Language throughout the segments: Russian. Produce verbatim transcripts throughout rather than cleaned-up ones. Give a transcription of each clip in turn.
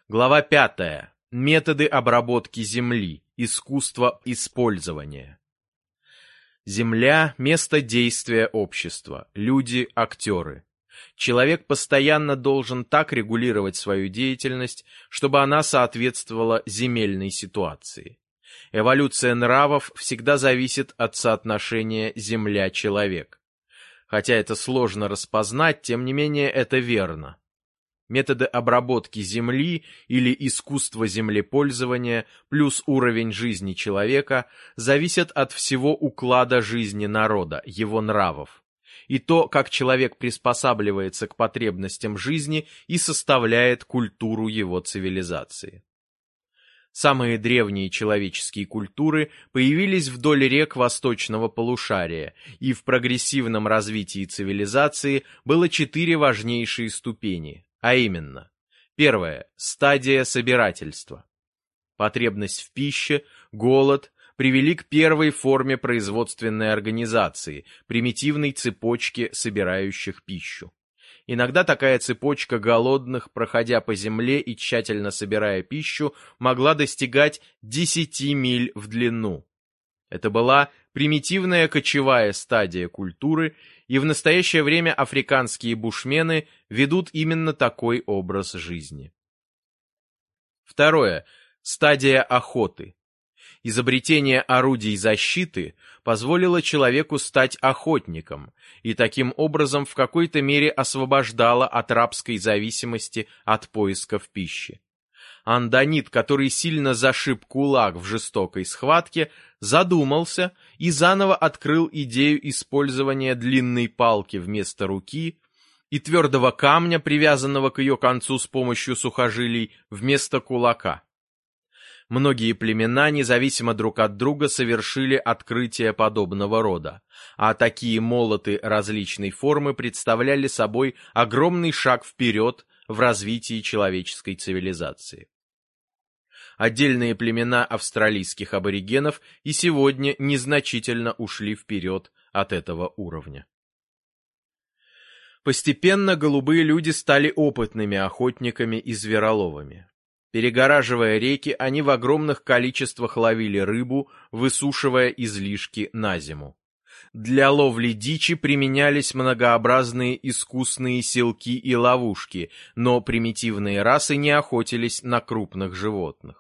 Глава пятая. Методы обработки земли. Искусство использования. Земля – место действия общества, люди – актеры. Человек постоянно должен так регулировать свою деятельность, чтобы она соответствовала земельной ситуации. Эволюция нравов всегда зависит от соотношения земля-человек. Хотя это сложно распознать, тем не менее это верно. Методы обработки земли или искусство землепользования плюс уровень жизни человека зависят от всего уклада жизни народа, его нравов. И то, как человек приспосабливается к потребностям жизни и составляет культуру его цивилизации. Самые древние человеческие культуры появились вдоль рек восточного полушария, и в прогрессивном развитии цивилизации было четыре важнейшие ступени. А именно, первое – стадия собирательства. Потребность в пище, голод привели к первой форме производственной организации – примитивной цепочке собирающих пищу. Иногда такая цепочка голодных, проходя по земле и тщательно собирая пищу, могла достигать десяти миль в длину. Это была примитивная кочевая стадия культуры, и в настоящее время африканские бушмены ведут именно такой образ жизни. Второе. Стадия охоты. Изобретение орудий защиты позволило человеку стать охотником и таким образом в какой-то мере освобождало от рабской зависимости от поисков пищи. Андонит, который сильно зашиб кулак в жестокой схватке, задумался и заново открыл идею использования длинной палки вместо руки и твердого камня, привязанного к ее концу с помощью сухожилий, вместо кулака. Многие племена, независимо друг от друга, совершили открытия подобного рода, а такие молоты различной формы представляли собой огромный шаг вперед в развитии человеческой цивилизации. Отдельные племена австралийских аборигенов и сегодня незначительно ушли вперед от этого уровня. Постепенно голубые люди стали опытными охотниками и звероловами. Перегораживая реки, они в огромных количествах ловили рыбу, высушивая излишки на зиму. Для ловли дичи применялись многообразные искусные селки и ловушки, но примитивные расы не охотились на крупных животных.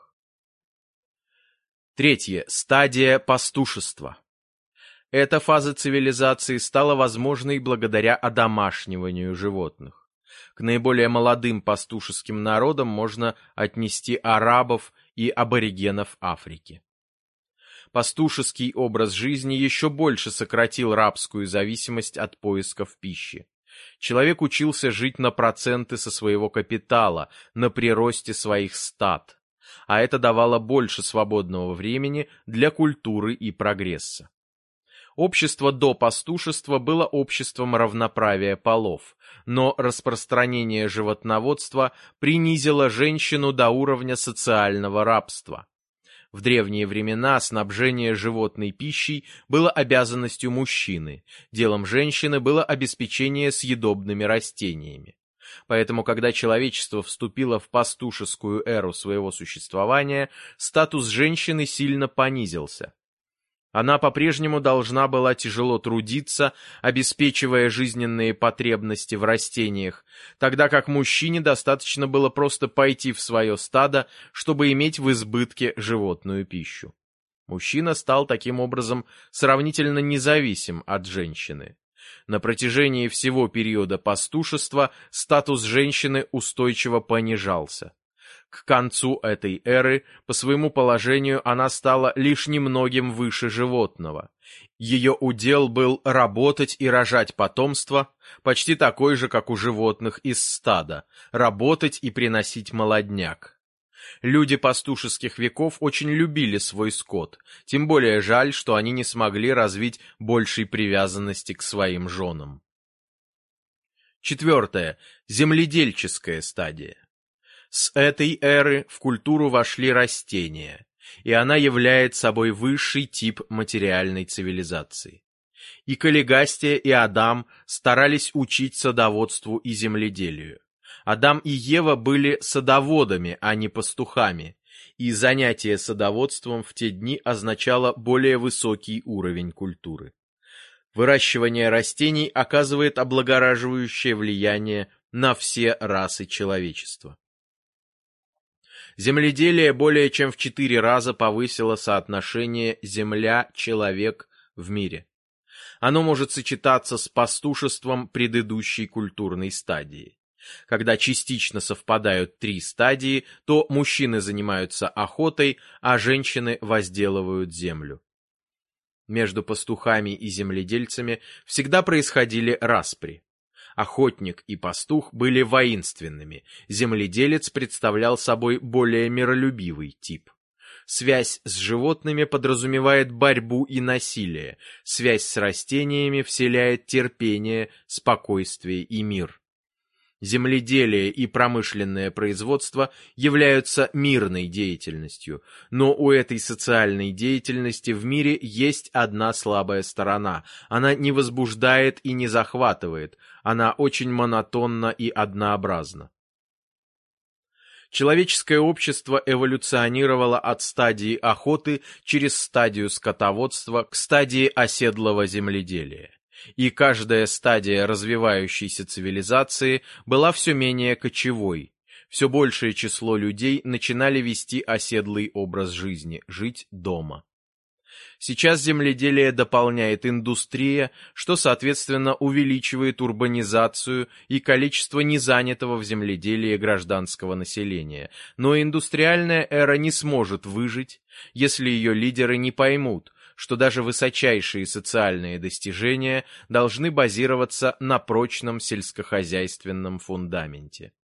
Третье. Стадия пастушества. Эта фаза цивилизации стала возможной благодаря одомашниванию животных. К наиболее молодым пастушеским народам можно отнести арабов и аборигенов Африки. Пастушеский образ жизни еще больше сократил рабскую зависимость от поисков пищи. Человек учился жить на проценты со своего капитала, на приросте своих стад, а это давало больше свободного времени для культуры и прогресса. Общество до пастушества было обществом равноправия полов, но распространение животноводства принизило женщину до уровня социального рабства. В древние времена снабжение животной пищей было обязанностью мужчины, делом женщины было обеспечение съедобными растениями. Поэтому, когда человечество вступило в пастушескую эру своего существования, статус женщины сильно понизился. Она по-прежнему должна была тяжело трудиться, обеспечивая жизненные потребности в растениях, тогда как мужчине достаточно было просто пойти в свое стадо, чтобы иметь в избытке животную пищу. Мужчина стал таким образом сравнительно независим от женщины. На протяжении всего периода пастушества статус женщины устойчиво понижался. К концу этой эры, по своему положению, она стала лишь немногим выше животного. Ее удел был работать и рожать потомство, почти такой же, как у животных из стада, работать и приносить молодняк. Люди пастушеских веков очень любили свой скот, тем более жаль, что они не смогли развить большей привязанности к своим женам. Четвертое. Земледельческая стадия. С этой эры в культуру вошли растения, и она является собой высший тип материальной цивилизации. И Каллигастия, и Адам старались учить садоводству и земледелию. Адам и Ева были садоводами, а не пастухами, и занятие садоводством в те дни означало более высокий уровень культуры. Выращивание растений оказывает облагораживающее влияние на все расы человечества. Земледелие более чем в четыре раза повысило соотношение земля-человек в мире. Оно может сочетаться с пастушеством предыдущей культурной стадии. Когда частично совпадают три стадии, то мужчины занимаются охотой, а женщины возделывают землю. Между пастухами и земледельцами всегда происходили распри. Охотник и пастух были воинственными, земледелец представлял собой более миролюбивый тип. Связь с животными подразумевает борьбу и насилие, связь с растениями вселяет терпение, спокойствие и мир. Земледелие и промышленное производство являются мирной деятельностью, но у этой социальной деятельности в мире есть одна слабая сторона. Она не возбуждает и не захватывает, она очень монотонна и однообразна. Человеческое общество эволюционировало от стадии охоты через стадию скотоводства к стадии оседлого земледелия. И каждая стадия развивающейся цивилизации была все менее кочевой. Все большее число людей начинали вести оседлый образ жизни, жить дома. Сейчас земледелие дополняет индустрия, что, соответственно, увеличивает урбанизацию и количество незанятого в земледелии гражданского населения. Но индустриальная эра не сможет выжить, если ее лидеры не поймут, что даже высочайшие социальные достижения должны базироваться на прочном сельскохозяйственном фундаменте.